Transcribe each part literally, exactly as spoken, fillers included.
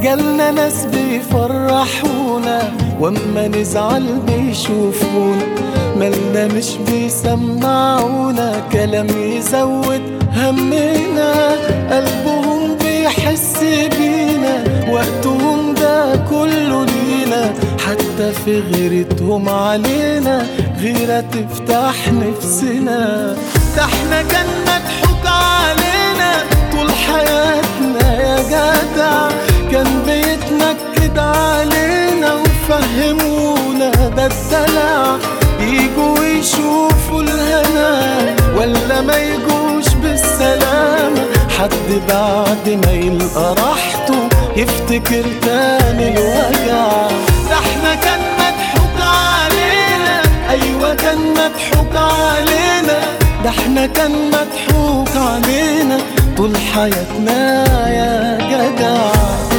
جالنا ناس بيفرحونا واما نزعل بيشوفونا، مالنا مش بيسمعونا كلام يزود همنا، قلبهم بيحس بينا وقتهم ده كله لينا، حتى في غيرتهم علينا غيرة تفتح نفسنا. ده احنا كان مضحوك علينا طول حياتنا يا جدع، كان بيتنكد علينا وفهمونا ده الدلع، يجوا يشوفوا الهنا ولا ما يجوش بالسلامة، حد بعد ما يلقى راحته يفتكر تاني الوجع. ده احنا كان مضحوك علينا، ايوه كان مضحوك علينا، ده احنا كان مضحوك علينا طول حياتنا يا جدع.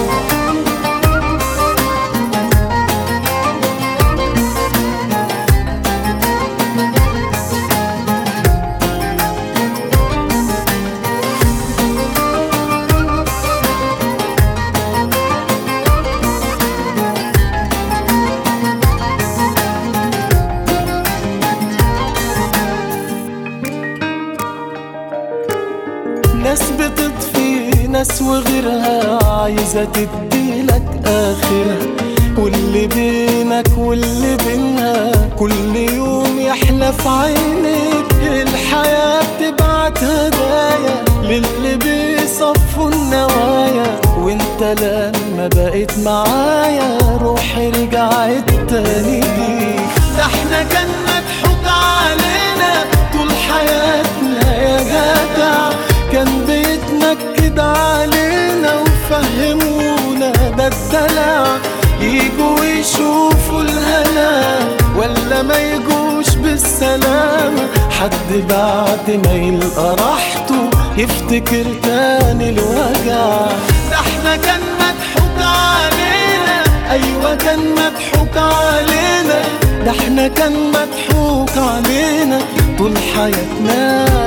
ناس بتطفي ناس وغيرها عايزة تديلك آخرها، واللي بينك واللي بينها كل يوم يحلى في عينيك، الحياة بتبعت هدايا للي بيصفوا النوايا، وانت لما بقيت معايا روحي رجعت تاني ليك. ده احنا كان مضحوك علينا طول حياتنا يا جدع، كان بيتنكد علينا وفهمونا ده الدلع، يجوا يشوفوا الهنا ولا ما يجوش بالسلامة، حد بعد ما يلقى راحته يفتكر تاني الوجع. ده احنا كان مضحوك علينا، ايوه كان مضحوك علينا، ده احنا كان مضحوك علينا طول حياتنا